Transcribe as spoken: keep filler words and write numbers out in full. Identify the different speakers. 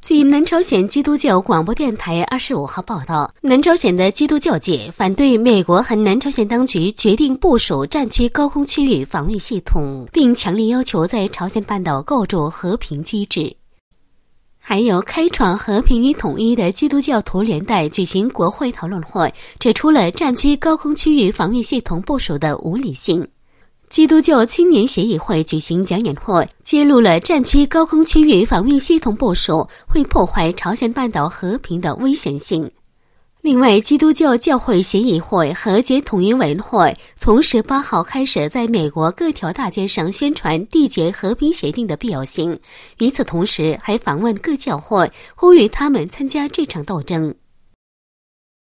Speaker 1: 据南朝鲜基督教广播电台二十五号报道，南朝鲜的基督教界反对美国和南朝鲜当局决定部署战区高空区域防御系统，并强烈要求在朝鲜半岛构筑和平机制。还有开创和平与统一的基督教徒联代举行国会讨论会，指出了战区高空区域防御系统部署的无理性。基督教青年协议会举行讲演会，揭露了战区高空区域防御系统部署会破坏朝鲜半岛和平的危险性。另外，基督教教会协议会和解统一委员会从十八号开始在美国各条大街上宣传缔结和平协定的必要性，与此同时还访问各教会，呼吁他们参加这场斗争。